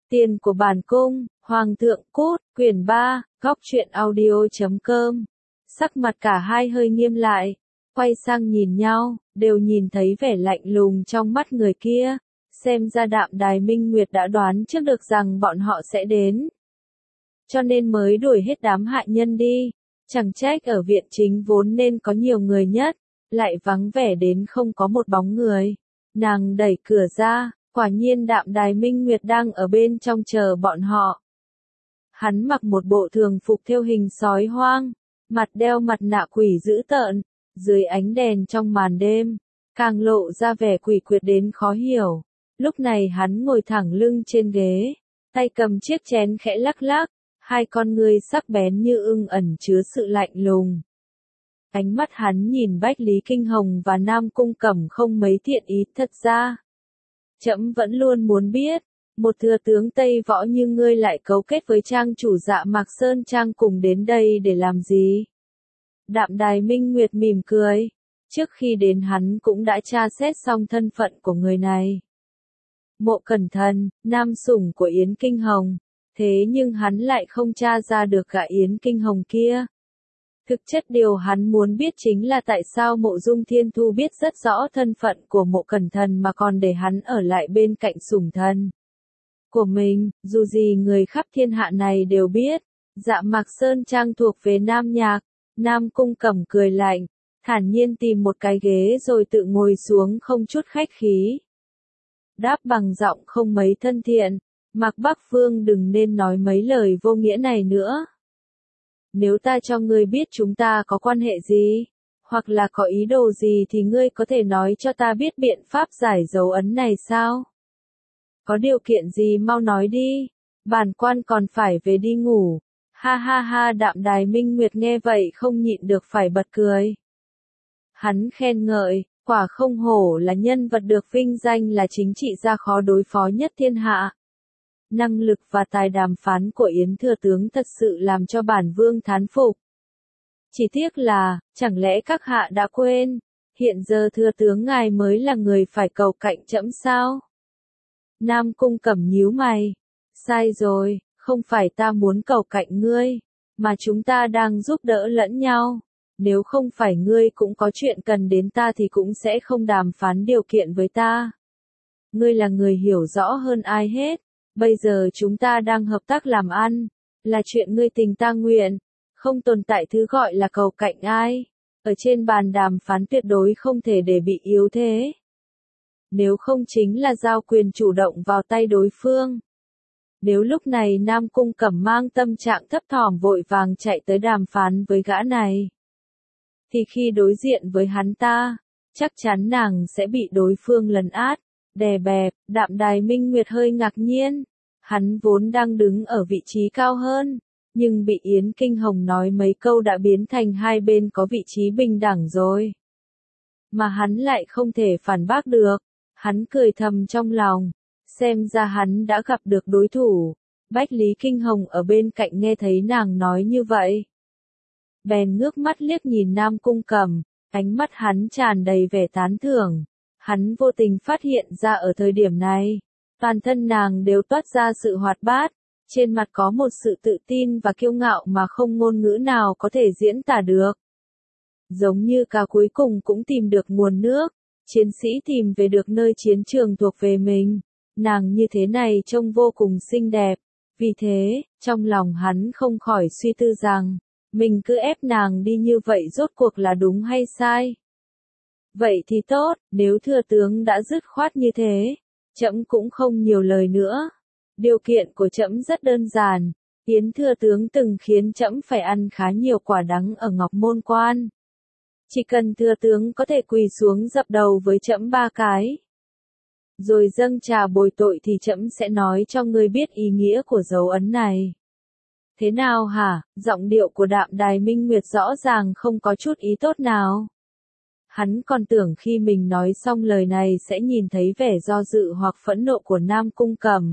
Tiền của bản cung, Hoàng thượng cút, quyển 3, góc truyện audio.com. Sắc mặt cả hai hơi nghiêm lại, quay sang nhìn nhau, đều nhìn thấy vẻ lạnh lùng trong mắt người kia, xem ra Đạm Đài Minh Nguyệt đã đoán trước được rằng bọn họ sẽ đến. Cho nên mới đuổi hết đám hạ nhân đi, chẳng trách ở viện chính vốn nên có nhiều người nhất, lại vắng vẻ đến không có một bóng người. Nàng đẩy cửa ra, quả nhiên Đạm Đài Minh Nguyệt đang ở bên trong chờ bọn họ. Hắn mặc một bộ thường phục theo hình sói hoang, mặt đeo mặt nạ quỷ dữ tợn, dưới ánh đèn trong màn đêm, càng lộ ra vẻ quỷ quyệt đến khó hiểu. Lúc này hắn ngồi thẳng lưng trên ghế, tay cầm chiếc chén khẽ lắc lắc, hai con ngươi sắc bén như ưng ẩn chứa sự lạnh lùng. Ánh mắt hắn nhìn Bách Lý Kinh Hồng và Nam Cung Cẩm không mấy thiện ý. Thật ra, trẫm vẫn luôn muốn biết, một thừa tướng Tây Võ như ngươi lại cấu kết với trang chủ Dạ Mạc Sơn Trang cùng đến đây để làm gì? Đạm Đài Minh Nguyệt mỉm cười, trước khi đến hắn cũng đã tra xét xong thân phận của người này. Mộ Cẩn Thần, nam sủng của Yến Kinh Hồng, thế nhưng hắn lại không tra ra được gã Yến Kinh Hồng kia. Thực chất điều hắn muốn biết chính là tại sao Mộ Dung Thiên Thu biết rất rõ thân phận của Mộ Cẩn Thần mà còn để hắn ở lại bên cạnh sủng thần của mình. Dù gì người khắp thiên hạ này đều biết, Dạ Mạc Sơn Trang thuộc về Nam Nhạc. Nam Cung Cẩm cười lạnh, thản nhiên tìm một cái ghế rồi tự ngồi xuống không chút khách khí. Đáp bằng giọng không mấy thân thiện, Mạc Bắc Vương đừng nên nói mấy lời vô nghĩa này nữa. Nếu ta cho ngươi biết chúng ta có quan hệ gì, hoặc là có ý đồ gì thì ngươi có thể nói cho ta biết biện pháp giải dấu ấn này sao? Có điều kiện gì mau nói đi, bản quan còn phải về đi ngủ. Ha ha ha, Đạm Đài Minh Nguyệt nghe vậy không nhịn được phải bật cười. Hắn khen ngợi, quả không hổ là nhân vật được vinh danh là chính trị gia khó đối phó nhất thiên hạ. Năng lực và tài đàm phán của Yến thừa tướng thật sự làm cho bản vương thán phục. Chỉ tiếc là, chẳng lẽ các hạ đã quên, hiện giờ thừa tướng ngài mới là người phải cầu cạnh trẫm sao? Nam Cung Cẩm nhíu mày, sai rồi, không phải ta muốn cầu cạnh ngươi, mà chúng ta đang giúp đỡ lẫn nhau. Nếu không phải ngươi cũng có chuyện cần đến ta thì cũng sẽ không đàm phán điều kiện với ta. Ngươi là người hiểu rõ hơn ai hết. Bây giờ chúng ta đang hợp tác làm ăn, là chuyện ngươi tình ta nguyện, không tồn tại thứ gọi là cầu cạnh ai. Ở trên bàn đàm phán tuyệt đối không thể để bị yếu thế. Nếu không chính là giao quyền chủ động vào tay đối phương. Nếu lúc này Nam Cung Cẩm mang tâm trạng thấp thỏm vội vàng chạy tới đàm phán với gã này, thì khi đối diện với hắn ta, chắc chắn nàng sẽ bị đối phương lấn át, đè bẹp. Đạm Đài Minh Nguyệt hơi ngạc nhiên, hắn vốn đang đứng ở vị trí cao hơn, nhưng bị Yến Kinh Hồng nói mấy câu đã biến thành hai bên có vị trí bình đẳng rồi. Mà hắn lại không thể phản bác được, hắn cười thầm trong lòng, xem ra hắn đã gặp được đối thủ. Bách Lý Kinh Hồng ở bên cạnh nghe thấy nàng nói như vậy, bèn ngước mắt liếc nhìn Nam Cung Cẩm, ánh mắt hắn tràn đầy vẻ tán thưởng. Hắn vô tình phát hiện ra ở thời điểm này, toàn thân nàng đều toát ra sự hoạt bát, trên mặt có một sự tự tin và kiêu ngạo mà không ngôn ngữ nào có thể diễn tả được. Giống như cá cuối cùng cũng tìm được nguồn nước, chiến sĩ tìm về được nơi chiến trường thuộc về mình. Nàng như thế này trông vô cùng xinh đẹp, vì thế, trong lòng hắn không khỏi suy tư rằng, mình cứ ép nàng đi như vậy rốt cuộc là đúng hay sai. Vậy thì tốt, nếu thừa tướng đã dứt khoát như thế, trẫm cũng không nhiều lời nữa. Điều kiện của trẫm rất đơn giản, Yến thừa tướng từng khiến trẫm phải ăn khá nhiều quả đắng ở Ngọc Môn Quan. Chỉ cần thừa tướng có thể quỳ xuống dập đầu với trẫm 3 cái, rồi dâng trà bồi tội thì trẫm sẽ nói cho ngươi biết ý nghĩa của dấu ấn này. Thế nào hả? Giọng điệu của Đạm Đài Minh Nguyệt rõ ràng không có chút ý tốt nào. Hắn còn tưởng khi mình nói xong lời này sẽ nhìn thấy vẻ do dự hoặc phẫn nộ của Nam Cung Cẩm.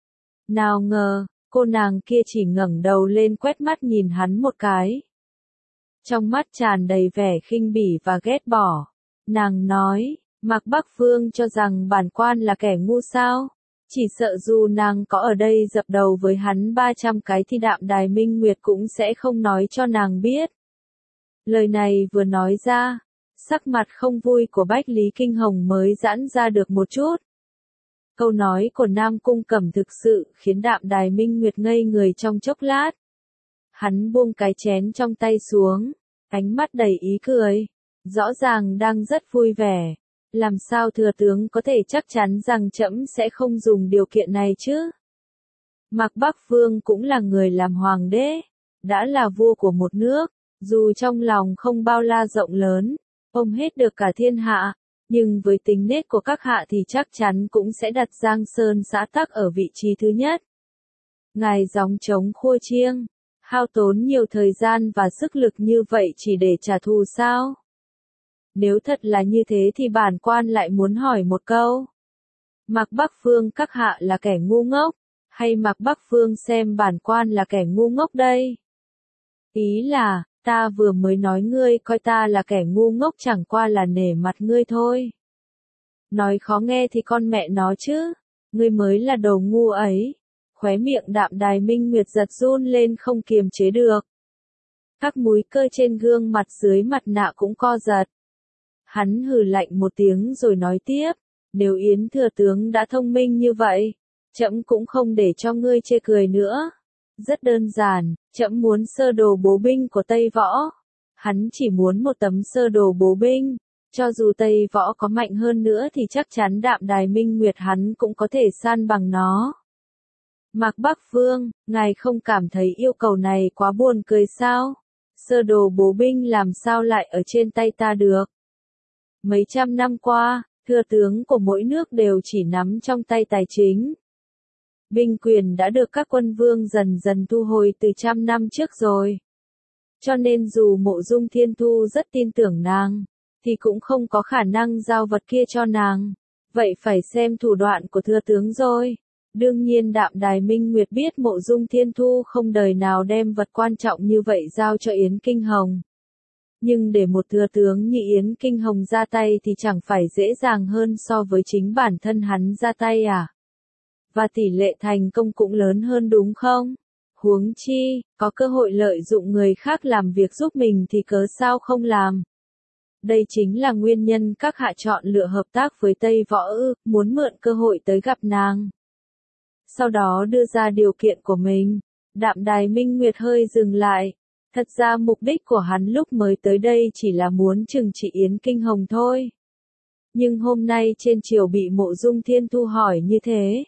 Nào ngờ, cô nàng kia chỉ ngẩng đầu lên quét mắt nhìn hắn một cái. Trong mắt tràn đầy vẻ khinh bỉ và ghét bỏ. Nàng nói, Mạc Bắc Vương cho rằng bản quan là kẻ ngu sao? Chỉ sợ dù nàng có ở đây dập đầu với hắn 300 cái thì Đạm Đài Minh Nguyệt cũng sẽ không nói cho nàng biết. Lời này vừa nói ra, sắc mặt không vui của Bách Lý Kinh Hồng mới giãn ra được một chút. Câu nói của Nam Cung Cẩm thực sự khiến Đạm Đài Minh Nguyệt ngây người trong chốc lát. Hắn buông cái chén trong tay xuống, ánh mắt đầy ý cười, rõ ràng đang rất vui vẻ. Làm sao thừa tướng có thể chắc chắn rằng trẫm sẽ không dùng điều kiện này chứ? Mạc Bắc Vương cũng là người làm hoàng đế, đã là vua của một nước, dù trong lòng không bao la rộng lớn, ôm hết được cả thiên hạ, nhưng với tính nết của các hạ thì chắc chắn cũng sẽ đặt Giang Sơn xã tắc ở vị trí thứ nhất. Ngài gióng trống khua chiêng, hao tốn nhiều thời gian và sức lực như vậy chỉ để trả thù sao? Nếu thật là như thế thì bản quan lại muốn hỏi một câu. Mạc Bắc Phương các hạ là kẻ ngu ngốc, hay Mạc Bắc Phương xem bản quan là kẻ ngu ngốc đây? Ý là, ta vừa mới nói ngươi coi ta là kẻ ngu ngốc chẳng qua là nể mặt ngươi thôi. Nói khó nghe thì con mẹ nó chứ, ngươi mới là đồ ngu ấy. Khóe miệng Đạm Đài Minh Nguyệt giật run lên không kiềm chế được. Các múi cơ trên gương mặt dưới mặt nạ cũng co giật. Hắn hừ lạnh một tiếng rồi nói tiếp, nếu Yến thừa tướng đã thông minh như vậy, trẫm cũng không để cho ngươi chê cười nữa. Rất đơn giản, trẫm muốn sơ đồ bố binh của Tây Võ. Hắn chỉ muốn một tấm sơ đồ bố binh, cho dù Tây Võ có mạnh hơn nữa thì chắc chắn Đạm Đài Minh Nguyệt hắn cũng có thể san bằng nó. Mạc Bắc Vương, ngài không cảm thấy yêu cầu này quá buồn cười sao? Sơ đồ bố binh làm sao lại ở trên tay ta được? Mấy trăm năm qua, thừa tướng của mỗi nước đều chỉ nắm trong tay tài chính. Binh quyền đã được các quân vương dần dần thu hồi từ trăm năm trước rồi. Cho nên dù Mộ Dung Thiên Thu rất tin tưởng nàng, thì cũng không có khả năng giao vật kia cho nàng. Vậy phải xem thủ đoạn của thừa tướng rồi. Đương nhiên Đạm Đài Minh Nguyệt biết Mộ Dung Thiên Thu không đời nào đem vật quan trọng như vậy giao cho Yến Kinh Hồng. Nhưng để một thừa tướng như Yến Kinh Hồng ra tay thì chẳng phải dễ dàng hơn so với chính bản thân hắn ra tay à? Và tỷ lệ thành công cũng lớn hơn đúng không? Huống chi, có cơ hội lợi dụng người khác làm việc giúp mình thì cớ sao không làm? Đây chính là nguyên nhân các hạ chọn lựa hợp tác với Tây Võ ư, muốn mượn cơ hội tới gặp nàng. Sau đó đưa ra điều kiện của mình. Đạm Đài Minh Nguyệt hơi dừng lại. Thật ra mục đích của hắn lúc mới tới đây chỉ là muốn trừng trị Yến Kinh Hồng thôi. Nhưng hôm nay trên triều bị Mộ Dung Thiên Thu hỏi như thế.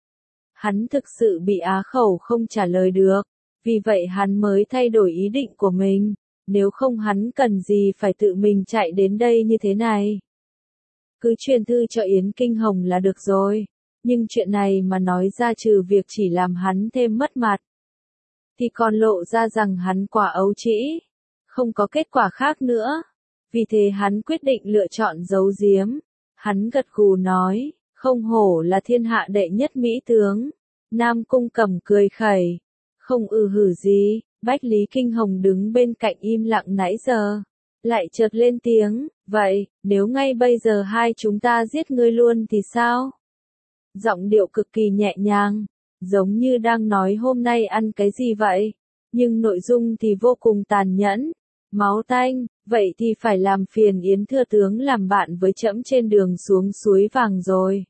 Hắn thực sự bị á khẩu không trả lời được. Vì vậy hắn mới thay đổi ý định của mình. Nếu không hắn cần gì phải tự mình chạy đến đây như thế này. Cứ truyền thư cho Yến Kinh Hồng là được rồi. Nhưng chuyện này mà nói ra trừ việc chỉ làm hắn thêm mất mặt. Thì còn lộ ra rằng hắn quả ấu trĩ. Không có kết quả khác nữa. Vì thế hắn quyết định lựa chọn giấu giếm. Hắn gật gù nói, không hổ là thiên hạ đệ nhất mỹ tướng. Nam Cung Cẩm cười khẩy. Không hử gì, Bách Lý Kinh Hồng đứng bên cạnh im lặng nãy giờ. Lại chợt lên tiếng, vậy, nếu ngay bây giờ hai chúng ta giết ngươi luôn thì sao? Giọng điệu cực kỳ nhẹ nhàng, giống như đang nói hôm nay ăn cái gì vậy, nhưng nội dung thì vô cùng tàn nhẫn, máu tanh, vậy thì phải làm phiền Yến thừa tướng làm bạn với trẫm trên đường xuống suối vàng rồi.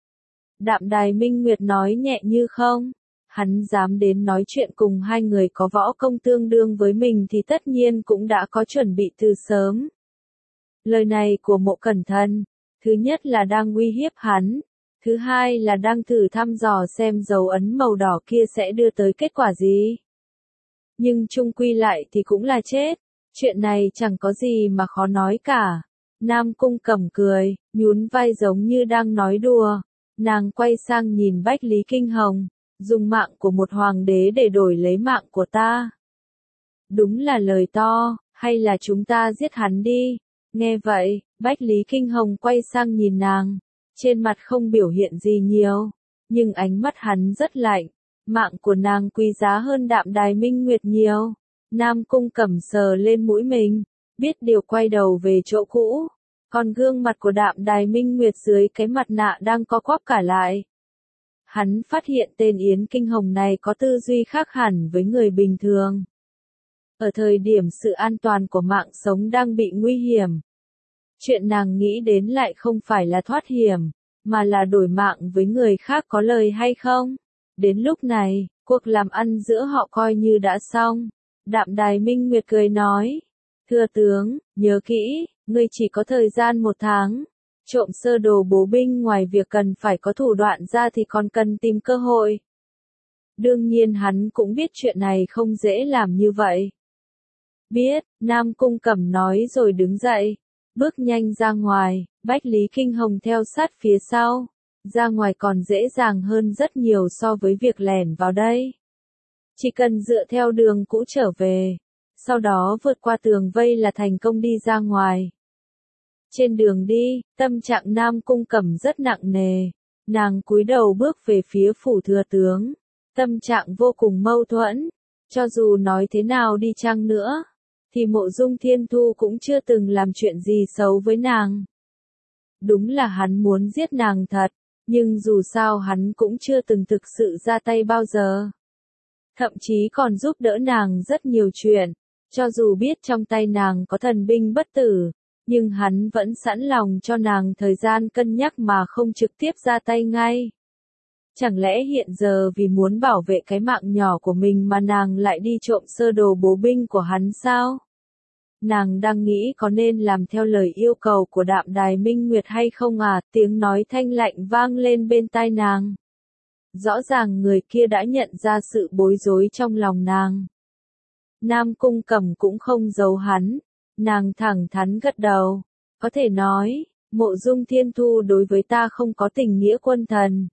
Đạm Đài Minh Nguyệt nói nhẹ như không, hắn dám đến nói chuyện cùng hai người có võ công tương đương với mình thì tất nhiên cũng đã có chuẩn bị từ sớm. Lời này của Mộ Cẩn Thận, thứ nhất là đang uy hiếp hắn. Thứ hai là đang thử thăm dò xem dấu ấn màu đỏ kia sẽ đưa tới kết quả gì. Nhưng chung quy lại thì cũng là chết. Chuyện này chẳng có gì mà khó nói cả. Nam Cung Cẩm cười, nhún vai giống như đang nói đùa. Nàng quay sang nhìn Bách Lý Kinh Hồng. Dùng mạng của một hoàng đế để đổi lấy mạng của ta. Đúng là lời to, hay là chúng ta giết hắn đi. Nghe vậy, Bách Lý Kinh Hồng quay sang nhìn nàng. Trên mặt không biểu hiện gì nhiều, nhưng ánh mắt hắn rất lạnh. Mạng của nàng quý giá hơn Đạm Đài Minh Nguyệt nhiều. Nam Cung Cẩm sờ lên mũi mình, biết điều quay đầu về chỗ cũ. Còn gương mặt của Đạm Đài Minh Nguyệt dưới cái mặt nạ đang co quắp cả lại. Hắn phát hiện tên Yến Kinh Hồng này có tư duy khác hẳn với người bình thường. Ở thời điểm sự an toàn của mạng sống đang bị nguy hiểm, chuyện nàng nghĩ đến lại không phải là thoát hiểm, mà là đổi mạng với người khác có lời hay không. Đến lúc này, cuộc làm ăn giữa họ coi như đã xong. Đạm Đài Minh Nguyệt cười nói, thưa tướng, nhớ kỹ, ngươi chỉ có thời gian 1 tháng. Trộm sơ đồ bố binh ngoài việc cần phải có thủ đoạn ra thì còn cần tìm cơ hội. Đương nhiên hắn cũng biết chuyện này không dễ làm như vậy. Biết, Nam Cung Cẩm nói rồi đứng dậy, bước nhanh ra ngoài, Bách Lý Kinh Hồng theo sát phía sau. Ra ngoài còn dễ dàng hơn rất nhiều so với việc lẻn vào đây. Chỉ cần dựa theo đường cũ trở về, sau đó vượt qua tường vây là thành công đi ra ngoài. Trên đường đi, tâm trạng Nam Cung Cẩm rất nặng nề, nàng cúi đầu bước về phía phủ thừa tướng, tâm trạng vô cùng mâu thuẫn, cho dù nói thế nào đi chăng nữa, thì Mộ Dung Thiên Thu cũng chưa từng làm chuyện gì xấu với nàng. Đúng là hắn muốn giết nàng thật, nhưng dù sao hắn cũng chưa từng thực sự ra tay bao giờ. Thậm chí còn giúp đỡ nàng rất nhiều chuyện, cho dù biết trong tay nàng có thần binh bất tử, nhưng hắn vẫn sẵn lòng cho nàng thời gian cân nhắc mà không trực tiếp ra tay ngay. Chẳng lẽ hiện giờ vì muốn bảo vệ cái mạng nhỏ của mình mà nàng lại đi trộm sơ đồ bố binh của hắn sao? Nàng đang nghĩ có nên làm theo lời yêu cầu của Đạm Đài Minh Nguyệt hay không à? Tiếng nói thanh lạnh vang lên bên tai nàng. Rõ ràng người kia đã nhận ra sự bối rối trong lòng nàng. Nam Cung Cẩm cũng không giấu hắn, nàng thẳng thắn gật đầu, có thể nói, Mộ Dung Thiên Thu đối với ta không có tình nghĩa quân thần.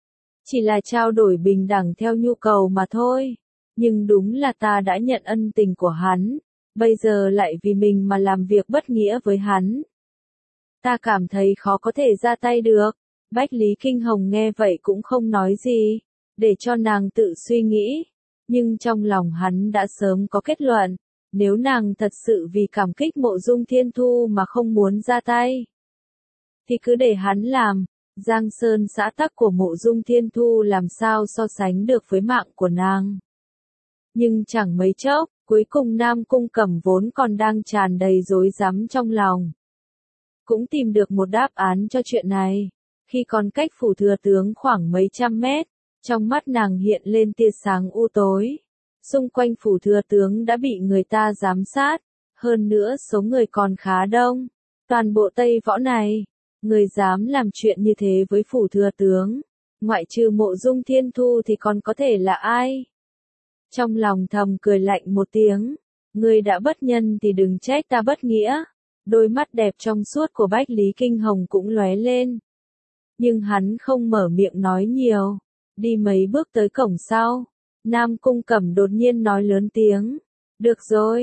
Chỉ là trao đổi bình đẳng theo nhu cầu mà thôi, nhưng đúng là ta đã nhận ân tình của hắn, bây giờ lại vì mình mà làm việc bất nghĩa với hắn. Ta cảm thấy khó có thể ra tay được. Bách Lý Kinh Hồng nghe vậy cũng không nói gì, để cho nàng tự suy nghĩ, nhưng trong lòng hắn đã sớm có kết luận, nếu nàng thật sự vì cảm kích Mộ Dung Thiên Thu mà không muốn ra tay, thì cứ để hắn làm. Giang Sơn xã tắc của Mộ Dung Thiên Thu làm sao so sánh được với mạng của nàng. Nhưng chẳng mấy chốc, cuối cùng Nam Cung Cẩm vốn còn đang tràn đầy rối rắm trong lòng, cũng tìm được một đáp án cho chuyện này. Khi còn cách phủ thừa tướng khoảng mấy trăm mét, trong mắt nàng hiện lên tia sáng u tối. Xung quanh phủ thừa tướng đã bị người ta giám sát, hơn nữa số người còn khá đông. Toàn bộ Tây Võ này, người dám làm chuyện như thế với phủ thừa tướng, ngoại trừ Mộ Dung Thiên Thu thì còn có thể là ai? Trong lòng thầm cười lạnh một tiếng, ngươi đã bất nhân thì đừng trách ta bất nghĩa. Đôi mắt đẹp trong suốt của Bách Lý Kinh Hồng cũng lóe lên. Nhưng hắn không mở miệng nói nhiều, đi mấy bước tới cổng sau. Nam Cung Cẩm đột nhiên nói lớn tiếng, được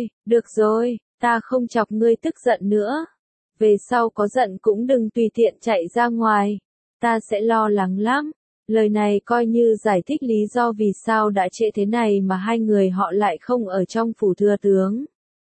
rồi, ta không chọc ngươi tức giận nữa. Về sau có giận cũng đừng tùy tiện chạy ra ngoài, ta sẽ lo lắng lắm. Lời này coi như giải thích lý do vì sao đã trễ thế này mà hai người họ lại không ở trong phủ thừa tướng.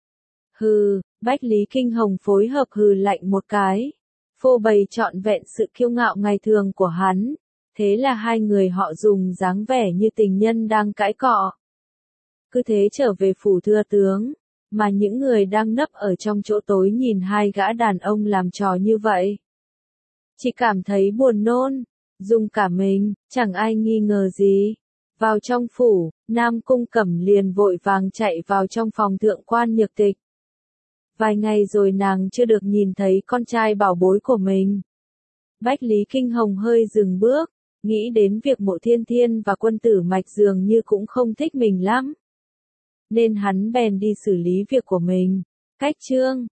Hừ, Bách Lý Kinh Hồng phối hợp hừ lạnh một cái, phô bày trọn vẹn sự kiêu ngạo ngày thường của hắn. Thế là hai người họ dùng dáng vẻ như tình nhân đang cãi cọ. Cứ thế trở về phủ thừa tướng, mà những người đang nấp ở trong chỗ tối nhìn hai gã đàn ông làm trò như vậy. Chỉ cảm thấy buồn nôn, dùng cả mình, chẳng ai nghi ngờ gì. Vào trong phủ, Nam Cung Cẩm liền vội vàng chạy vào trong phòng thượng quan Nhược Tịch. Vài ngày rồi nàng chưa được nhìn thấy con trai bảo bối của mình. Bách Lý Kinh Hồng hơi dừng bước, nghĩ đến việc Mộ Thiên Thiên và Quân Tử Mạch dường như cũng không thích mình lắm. Nên hắn bèn đi xử lý việc của mình. Cách chương